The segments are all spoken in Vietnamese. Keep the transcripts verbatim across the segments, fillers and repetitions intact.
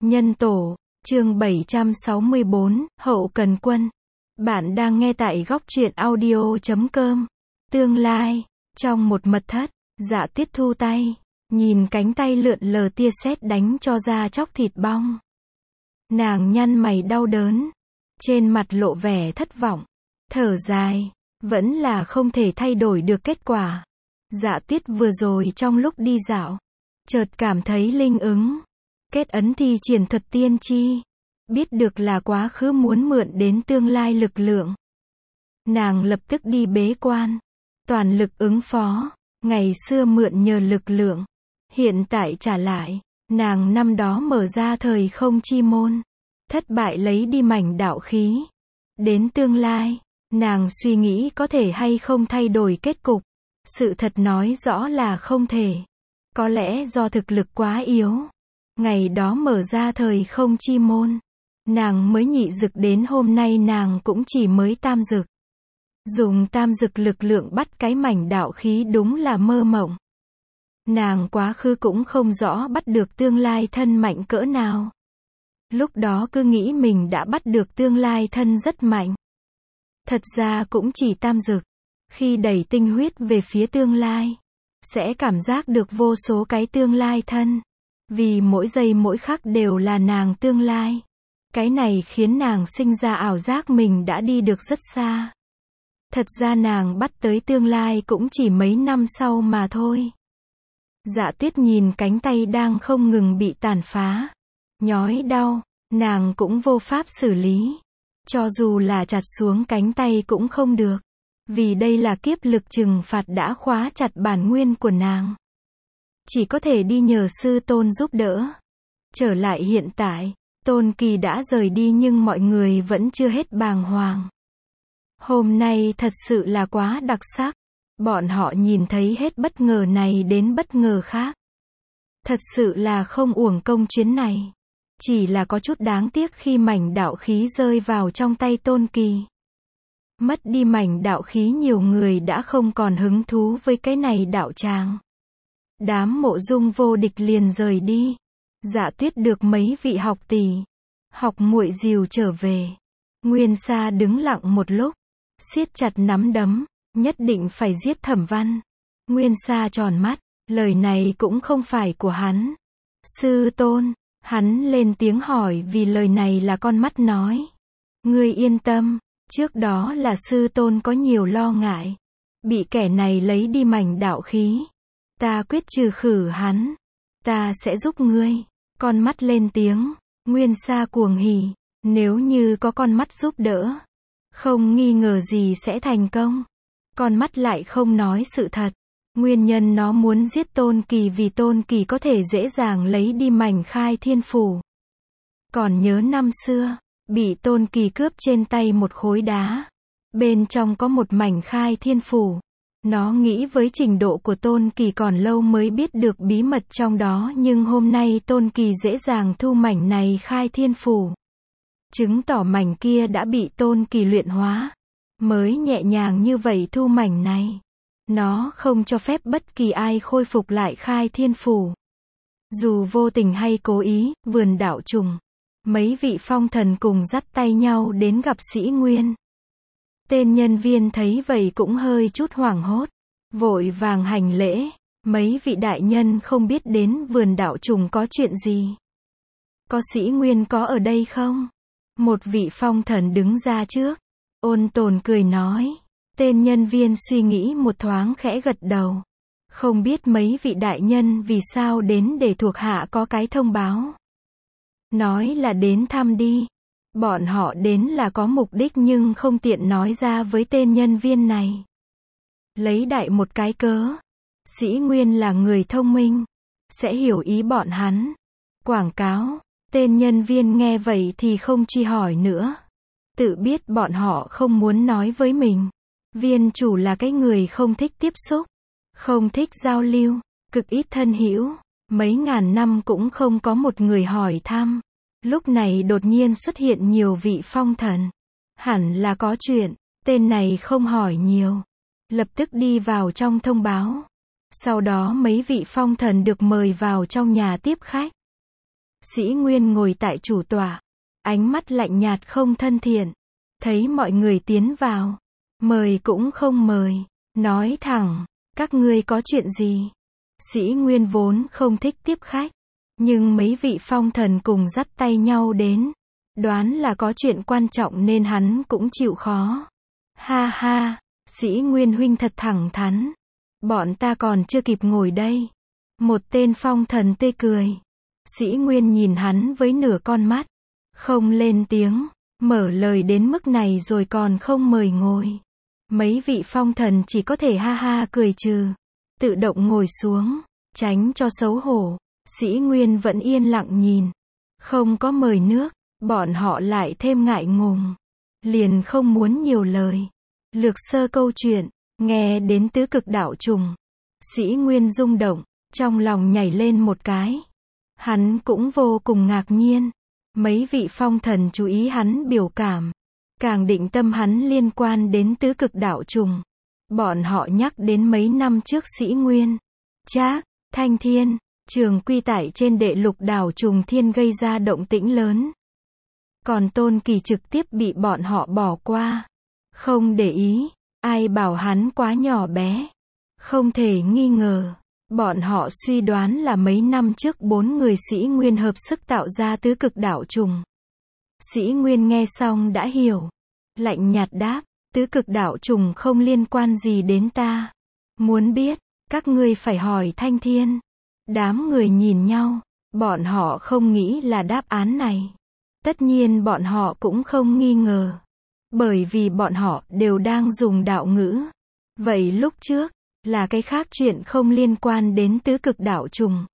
Nhân tổ, chương bảy trăm sáu mươi bốn, Hậu Cần Quân. Bạn đang nghe tại góc truyện audio chấm com. Tương lai, trong một mật thất, Dạ Tuyết thu tay, nhìn cánh tay lượn lờ tia sét đánh cho da chóc thịt bong. Nàng nhăn mày đau đớn, trên mặt lộ vẻ thất vọng, thở dài, vẫn là không thể thay đổi được kết quả. Dạ Tuyết vừa rồi trong lúc đi dạo, chợt cảm thấy linh ứng. Kết ấn thi triển thuật tiên tri, biết được là quá khứ muốn mượn đến tương lai lực lượng. Nàng lập tức đi bế quan, toàn lực ứng phó, ngày xưa mượn nhờ lực lượng, hiện tại trả lại, nàng năm đó mở ra thời không chi môn, thất bại lấy đi mảnh đạo khí. Đến tương lai, nàng suy nghĩ có thể hay không thay đổi kết cục, sự thật nói rõ là không thể. Có lẽ do thực lực quá yếu. Ngày đó mở ra thời không chi môn, nàng mới nhị dực, đến hôm nay nàng cũng chỉ mới tam dực. Dùng tam dực lực lượng bắt cái mảnh đạo khí đúng là mơ mộng. Nàng quá khứ cũng không rõ bắt được tương lai thân mạnh cỡ nào. Lúc đó cứ nghĩ mình đã bắt được tương lai thân rất mạnh. Thật ra cũng chỉ tam dực. Khi đẩy tinh huyết về phía tương lai, sẽ cảm giác được vô số cái tương lai thân. Vì mỗi giây mỗi khắc đều là nàng tương lai. Cái này khiến nàng sinh ra ảo giác mình đã đi được rất xa. Thật ra nàng bắt tới tương lai cũng chỉ mấy năm sau mà thôi. Dạ Tuyết nhìn cánh tay đang không ngừng bị tàn phá, nhói đau, nàng cũng vô pháp xử lý. Cho dù là chặt xuống cánh tay cũng không được. Vì đây là kiếp lực trừng phạt đã khóa chặt bản nguyên của nàng. Chỉ có thể đi nhờ sư tôn giúp đỡ. Trở lại hiện tại, Tôn Kỳ đã rời đi nhưng mọi người vẫn chưa hết bàng hoàng. Hôm nay thật sự là quá đặc sắc. Bọn họ nhìn thấy hết bất ngờ này đến bất ngờ khác. Thật sự là không uổng công chuyến này. Chỉ là có chút đáng tiếc khi mảnh đạo khí rơi vào trong tay Tôn Kỳ. Mất đi mảnh đạo khí, nhiều người đã không còn hứng thú với cái này đạo tràng. Đám Mộ Dung vô địch liền rời đi. Dạ Tuyết được mấy vị học tỷ, học muội dìu trở về. Nguyên Sa đứng lặng một lúc, siết chặt nắm đấm, nhất định phải giết Thẩm Văn. Nguyên Sa tròn mắt, lời này cũng không phải của hắn. Sư tôn, hắn lên tiếng hỏi vì lời này là con mắt nói. Ngươi yên tâm, trước đó là sư tôn có nhiều lo ngại. Bị kẻ này lấy đi mảnh đạo khí. Ta quyết trừ khử hắn. Ta sẽ giúp ngươi. Con mắt lên tiếng. Nguyên Sa cuồng hỉ. Nếu như có con mắt giúp đỡ, không nghi ngờ gì sẽ thành công. Con mắt lại không nói sự thật. Nguyên nhân nó muốn giết Tôn Kỳ vì Tôn Kỳ có thể dễ dàng lấy đi mảnh khai thiên phủ. Còn nhớ năm xưa, bị Tôn Kỳ cướp trên tay một khối đá. Bên trong có một mảnh khai thiên phủ. Nó nghĩ với trình độ của Tôn Kỳ còn lâu mới biết được bí mật trong đó, nhưng hôm nay Tôn Kỳ dễ dàng thu mảnh này khai thiên phủ. Chứng tỏ mảnh kia đã bị Tôn Kỳ luyện hóa. Mới nhẹ nhàng như vậy thu mảnh này. Nó không cho phép bất kỳ ai khôi phục lại khai thiên phủ. Dù vô tình hay cố ý, vườn đạo trùng. Mấy vị phong thần cùng dắt tay nhau đến gặp Sĩ Nguyên. Tên nhân viên thấy vậy cũng hơi chút hoảng hốt, vội vàng hành lễ. Mấy vị đại nhân không biết đến vườn đạo trùng có chuyện gì? Có Sĩ Nguyên có ở đây không? Một vị phong thần đứng ra trước, ôn tồn cười nói. Tên nhân viên suy nghĩ một thoáng khẽ gật đầu. Không biết mấy vị đại nhân vì sao đến, để thuộc hạ có cái thông báo. Nói là đến thăm đi. Bọn họ đến là có mục đích nhưng không tiện nói ra với tên nhân viên này. Lấy đại một cái cớ. Sĩ Nguyên là người thông minh, sẽ hiểu ý bọn hắn. Quảng cáo. Tên nhân viên nghe vậy thì không truy hỏi nữa. Tự biết bọn họ không muốn nói với mình. Viên chủ là cái người không thích tiếp xúc, không thích giao lưu, cực ít thân hữu. Mấy ngàn năm cũng không có một người hỏi thăm. Lúc này đột nhiên xuất hiện nhiều vị phong thần. Hẳn là có chuyện. Tên này không hỏi nhiều, lập tức đi vào trong thông báo. Sau đó mấy vị phong thần được mời vào trong nhà tiếp khách. Sĩ Nguyên ngồi tại chủ tọa, ánh mắt lạnh nhạt không thân thiện. Thấy mọi người tiến vào, mời cũng không mời, nói thẳng, các ngươi có chuyện gì? Sĩ Nguyên vốn không thích tiếp khách, nhưng mấy vị phong thần cùng dắt tay nhau đến, đoán là có chuyện quan trọng nên hắn cũng chịu khó. Ha ha, Sĩ Nguyên huynh thật thẳng thắn. Bọn ta còn chưa kịp ngồi đây. Một tên phong thần tê cười. Sĩ Nguyên nhìn hắn với nửa con mắt, không lên tiếng, mở lời đến mức này rồi còn không mời ngồi. Mấy vị phong thần chỉ có thể ha ha cười trừ, tự động ngồi xuống, tránh cho xấu hổ. Sĩ Nguyên vẫn yên lặng nhìn, không có mời nước, bọn họ lại thêm ngại ngùng, liền không muốn nhiều lời. Lược sơ câu chuyện, nghe đến tứ cực đạo trùng, Sĩ Nguyên rung động, trong lòng nhảy lên một cái. Hắn cũng vô cùng ngạc nhiên, mấy vị phong thần chú ý hắn biểu cảm, càng định tâm hắn liên quan đến tứ cực đạo trùng. Bọn họ nhắc đến mấy năm trước Sĩ Nguyên, Trác, Thanh Thiên, Trường Quy tại trên đệ lục đảo trùng thiên gây ra động tĩnh lớn. Còn Tôn Kỳ trực tiếp bị bọn họ bỏ qua, không để ý, ai bảo hắn quá nhỏ bé. Không thể nghi ngờ, bọn họ suy đoán là mấy năm trước bốn người Sĩ Nguyên hợp sức tạo ra tứ cực đạo trùng. Sĩ Nguyên nghe xong đã hiểu, lạnh nhạt đáp, tứ cực đạo trùng không liên quan gì đến ta. Muốn biết, các ngươi phải hỏi Thanh Thiên. Đám người nhìn nhau, bọn họ không nghĩ là đáp án này. Tất nhiên bọn họ cũng không nghi ngờ, bởi vì bọn họ đều đang dùng đạo ngữ. Vậy lúc trước, là cái khác chuyện không liên quan đến tứ cực đạo trùng.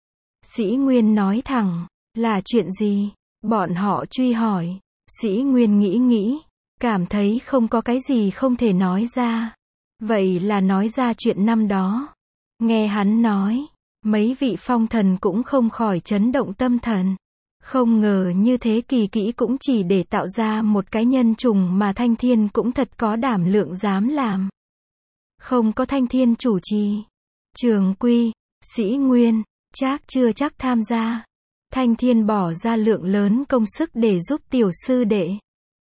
Sĩ Nguyên nói thẳng, là chuyện gì? Bọn họ truy hỏi. Sĩ Nguyên nghĩ nghĩ, cảm thấy không có cái gì không thể nói ra. Vậy là nói ra chuyện năm đó. Nghe hắn nói, mấy vị phong thần cũng không khỏi chấn động tâm thần. Không ngờ như thế kỳ kỹ cũng chỉ để tạo ra một cái nhân trùng mà Thanh Thiên cũng thật có đảm lượng dám làm. Không có Thanh Thiên chủ trì, Trường Quy, Sĩ Nguyên, Trác chưa chắc tham gia. Thanh Thiên bỏ ra lượng lớn công sức để giúp tiểu sư đệ.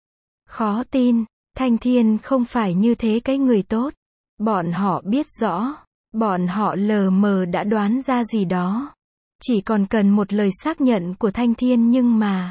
Khó tin, Thanh Thiên không phải như thế cái người tốt. Bọn họ biết rõ, bọn họ lờ mờ đã đoán ra gì đó. Chỉ còn cần một lời xác nhận của Thanh Thiên nhưng mà...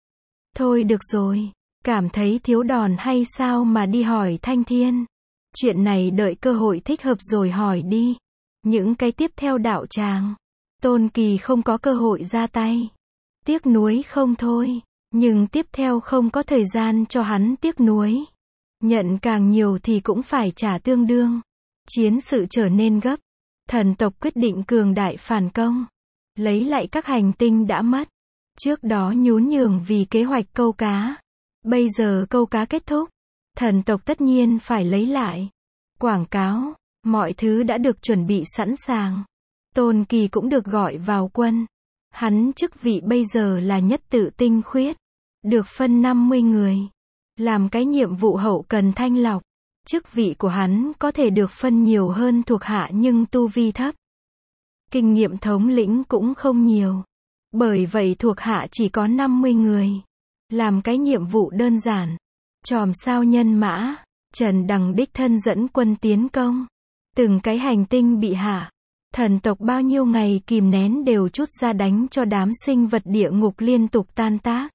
Thôi được rồi, cảm thấy thiếu đòn hay sao mà đi hỏi Thanh Thiên. Chuyện này đợi cơ hội thích hợp rồi hỏi đi. Những cái tiếp theo đạo tràng, Tôn Kỳ không có cơ hội ra tay. Tiếc nuối không thôi, nhưng tiếp theo không có thời gian cho hắn tiếc nuối. Nhận càng nhiều thì cũng phải trả tương đương. Chiến sự trở nên gấp. Thần tộc quyết định cường đại phản công, lấy lại các hành tinh đã mất. Trước đó nhún nhường vì kế hoạch câu cá. Bây giờ câu cá kết thúc, thần tộc tất nhiên phải lấy lại. Quảng cáo, mọi thứ đã được chuẩn bị sẵn sàng. Tôn Kỳ cũng được gọi vào quân. Hắn chức vị bây giờ là nhất tự tinh khuyết, được phân năm mươi người, làm cái nhiệm vụ hậu cần thanh lọc. Chức vị của hắn có thể được phân nhiều hơn thuộc hạ nhưng tu vi thấp. Kinh nghiệm thống lĩnh cũng không nhiều. Bởi vậy thuộc hạ chỉ có năm mươi người. Làm cái nhiệm vụ đơn giản. Chòm sao nhân mã, Trần Đằng đích thân dẫn quân tiến công. Từng cái hành tinh bị hạ. Thần tộc bao nhiêu ngày kìm nén đều trút ra đánh cho đám sinh vật địa ngục liên tục tan tác.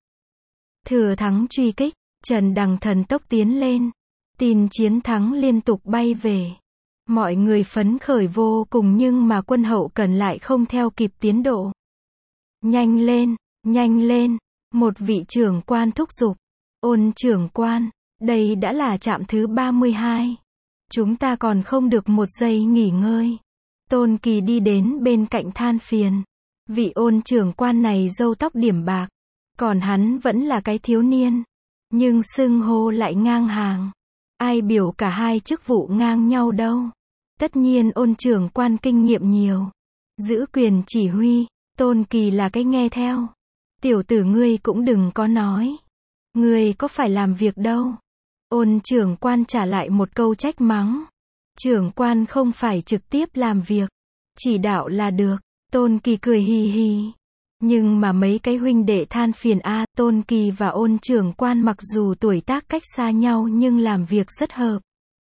Thừa thắng truy kích, Trần Đằng thần tốc tiến lên. Tin chiến thắng liên tục bay về. Mọi người phấn khởi vô cùng nhưng mà quân hậu cần lại không theo kịp tiến độ. Nhanh lên, nhanh lên, một vị trưởng quan thúc giục. Ôn trưởng quan, đây đã là trạm thứ ba mươi hai. Chúng ta còn không được một giây nghỉ ngơi. Tôn Kỳ đi đến bên cạnh than phiền. Vị ôn trưởng quan này râu tóc điểm bạc. Còn hắn vẫn là cái thiếu niên. Nhưng xưng hô lại ngang hàng. Ai biểu cả hai chức vụ ngang nhau đâu. Tất nhiên ôn trưởng quan kinh nghiệm nhiều. Giữ quyền chỉ huy, Tôn Kỳ là cái nghe theo. Tiểu tử ngươi cũng đừng có nói. Ngươi có phải làm việc đâu. Ôn trưởng quan trả lại một câu trách mắng. Trưởng quan không phải trực tiếp làm việc. Chỉ đạo là được. Tôn Kỳ cười hì hì. Nhưng mà mấy cái huynh đệ than phiền a, Tôn Kỳ và Ôn trưởng quan mặc dù tuổi tác cách xa nhau nhưng làm việc rất hợp.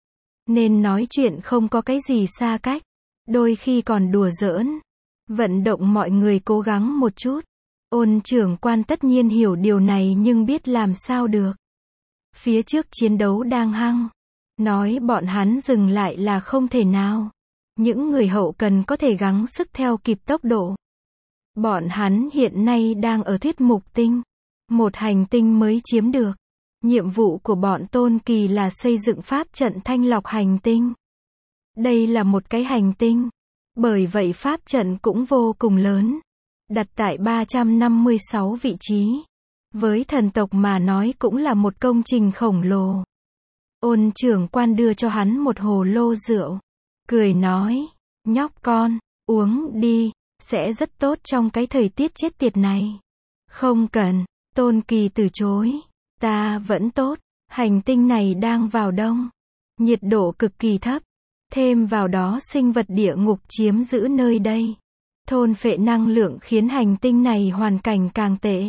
Nên nói chuyện không có cái gì xa cách. Đôi khi còn đùa giỡn. Vận động mọi người cố gắng một chút. Ôn trưởng quan tất nhiên hiểu điều này nhưng biết làm sao được. Phía trước chiến đấu đang hăng. Nói bọn hắn dừng lại là không thể nào. Những người hậu cần có thể gắng sức theo kịp tốc độ. Bọn hắn hiện nay đang ở Thuyết Mục Tinh. Một hành tinh mới chiếm được. Nhiệm vụ của bọn Tôn Kỳ là xây dựng pháp trận thanh lọc hành tinh. Đây là một cái hành tinh. Bởi vậy pháp trận cũng vô cùng lớn. Đặt tại ba trăm năm mươi sáu vị trí. Với thần tộc mà nói cũng là một công trình khổng lồ. Ôn trưởng quan đưa cho hắn một hồ lô rượu. Cười nói, nhóc con, uống đi, sẽ rất tốt trong cái thời tiết chết tiệt này. Không cần, Tôn Kỳ từ chối. Ta vẫn tốt, hành tinh này đang vào đông. Nhiệt độ cực kỳ thấp. Thêm vào đó sinh vật địa ngục chiếm giữ nơi đây. Thôn phệ năng lượng khiến hành tinh này hoàn cảnh càng tệ.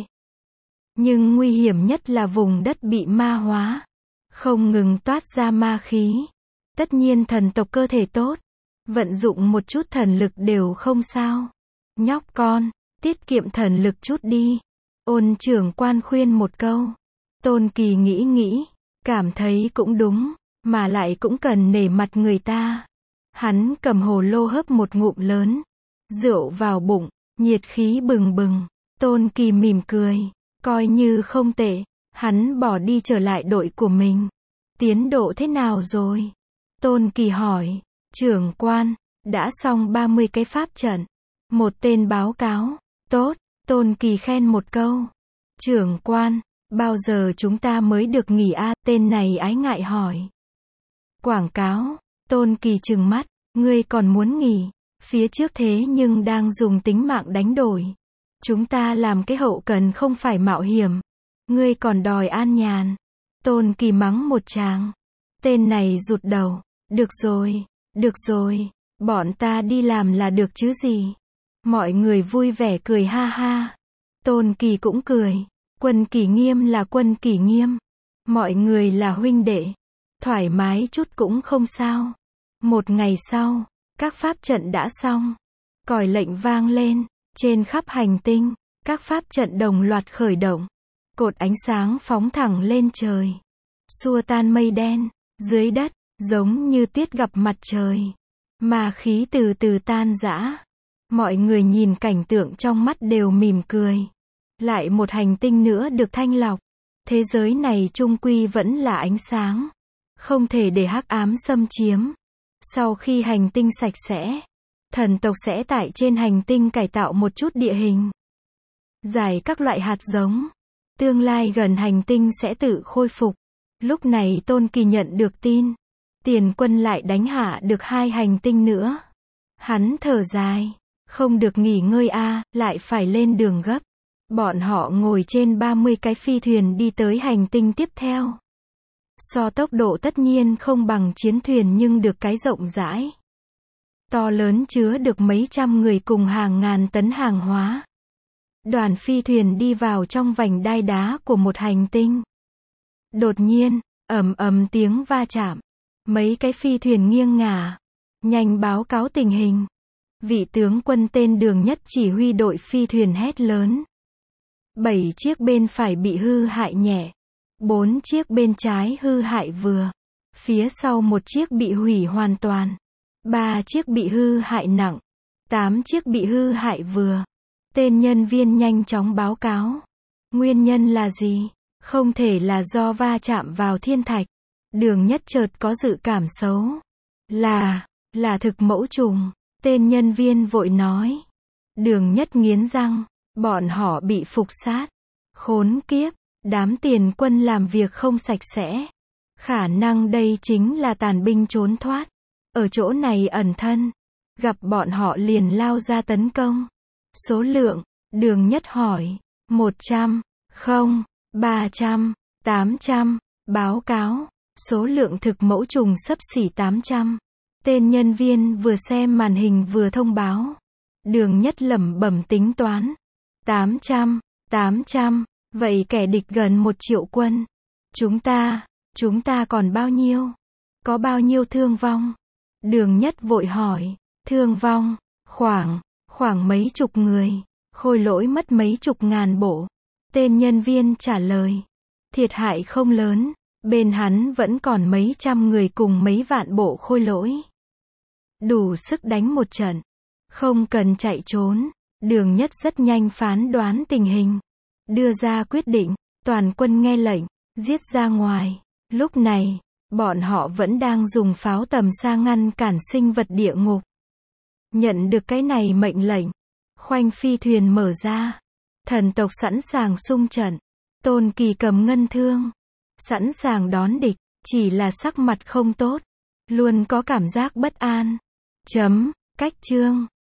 Nhưng nguy hiểm nhất là vùng đất bị ma hóa. Không ngừng toát ra ma khí. Tất nhiên thần tộc cơ thể tốt. Vận dụng một chút thần lực đều không sao. Nhóc con, tiết kiệm thần lực chút đi. Ôn trưởng quan khuyên một câu. Tôn Kỳ nghĩ nghĩ. Cảm thấy cũng đúng. Mà lại cũng cần nể mặt người ta. Hắn cầm hồ lô hớp một ngụm lớn. Rượu vào bụng. Nhiệt khí bừng bừng. Tôn Kỳ mỉm cười. Coi như không tệ. Hắn bỏ đi trở lại đội của mình. Tiến độ thế nào rồi? Tôn Kỳ hỏi. Trưởng quan, đã xong ba mươi cái pháp trận. Một tên báo cáo. Tốt, Tôn Kỳ khen một câu. Trưởng quan, bao giờ chúng ta mới được nghỉ a? Tên này ái ngại hỏi. Quảng cáo. Tôn Kỳ trừng mắt. Ngươi còn muốn nghỉ? Phía trước thế nhưng đang dùng tính mạng đánh đổi. Chúng ta làm cái hậu cần không phải mạo hiểm. Ngươi còn đòi an nhàn. Tôn Kỳ mắng một tràng. Tên này rụt đầu. Được rồi, được rồi. Bọn ta đi làm là được chứ gì. Mọi người vui vẻ cười ha ha. Tôn Kỳ cũng cười. Quân Kỷ Nghiêm là Quân Kỷ Nghiêm. Mọi người là huynh đệ. Thoải mái chút cũng không sao. Một ngày sau, các pháp trận đã xong. Còi lệnh vang lên. Trên khắp hành tinh, các pháp trận đồng loạt khởi động. Cột ánh sáng phóng thẳng lên trời. Xua tan mây đen. Dưới đất, giống như tuyết gặp mặt trời. Ma khí từ từ tan rã. Mọi người nhìn cảnh tượng trong mắt đều mỉm cười. Lại một hành tinh nữa được thanh lọc. Thế giới này chung quy vẫn là ánh sáng. Không thể để hắc ám xâm chiếm. Sau khi hành tinh sạch sẽ, thần tộc sẽ tại trên hành tinh cải tạo một chút địa hình. Giải các loại hạt giống. Tương lai gần hành tinh sẽ tự khôi phục. Lúc này Tôn Kỳ nhận được tin. Tiền quân lại đánh hạ được hai hành tinh nữa. Hắn thở dài. Không được nghỉ ngơi a, lại phải lên đường gấp. Bọn họ ngồi trên ba mươi cái phi thuyền đi tới hành tinh tiếp theo. So tốc độ tất nhiên không bằng chiến thuyền nhưng được cái rộng rãi. To lớn chứa được mấy trăm người cùng hàng ngàn tấn hàng hóa. Đoàn phi thuyền đi vào trong vành đai đá của một hành tinh. Đột nhiên, ầm ầm tiếng va chạm. Mấy cái phi thuyền nghiêng ngả. Nhanh báo cáo tình hình. Vị tướng quân tên Đường Nhất chỉ huy đội phi thuyền hét lớn. Bảy chiếc bên phải bị hư hại nhẹ. Bốn chiếc bên trái hư hại vừa. Phía sau một chiếc bị hủy hoàn toàn. Ba chiếc bị hư hại nặng. Tám chiếc bị hư hại vừa. Tên nhân viên nhanh chóng báo cáo. Nguyên nhân là gì? Không thể là do va chạm vào thiên thạch. Đường Nhất chợt có dự cảm xấu. Là, là thực mẫu trùng. Tên nhân viên vội nói. Đường Nhất nghiến răng. Bọn họ bị phục sát. Khốn kiếp. Đám tiền quân làm việc không sạch sẽ. Khả năng đây chính là tàn binh trốn thoát. Ở chỗ này ẩn thân. Gặp bọn họ liền lao ra tấn công. Số lượng. Đường Nhất hỏi. Một trăm. Không. Ba trăm. Tám trăm. Báo cáo. Số lượng thực mẫu trùng xấp xỉ tám trăm. Tên nhân viên vừa xem màn hình vừa thông báo. Đường Nhất lẩm bẩm tính toán. tám trăm, tám trăm, vậy kẻ địch gần một triệu quân. Chúng ta, chúng ta còn bao nhiêu? Có bao nhiêu thương vong? Đường Nhất vội hỏi, thương vong, khoảng, khoảng mấy chục người, Khôi Lỗi mất mấy chục ngàn bộ. Tên nhân viên trả lời, thiệt hại không lớn, bên hắn vẫn còn mấy trăm người cùng mấy vạn bộ Khôi Lỗi. Đủ sức đánh một trận, không cần chạy trốn. Đường Nhất rất nhanh phán đoán tình hình, đưa ra quyết định, toàn quân nghe lệnh, giết ra ngoài. Lúc này, bọn họ vẫn đang dùng pháo tầm xa ngăn cản sinh vật địa ngục. Nhận được cái này mệnh lệnh, khoanh phi thuyền mở ra. Thần tộc sẵn sàng xung trận. Tôn Kỳ cầm ngân thương, sẵn sàng đón địch, chỉ là sắc mặt không tốt, luôn có cảm giác bất an. Chấm, cách chương.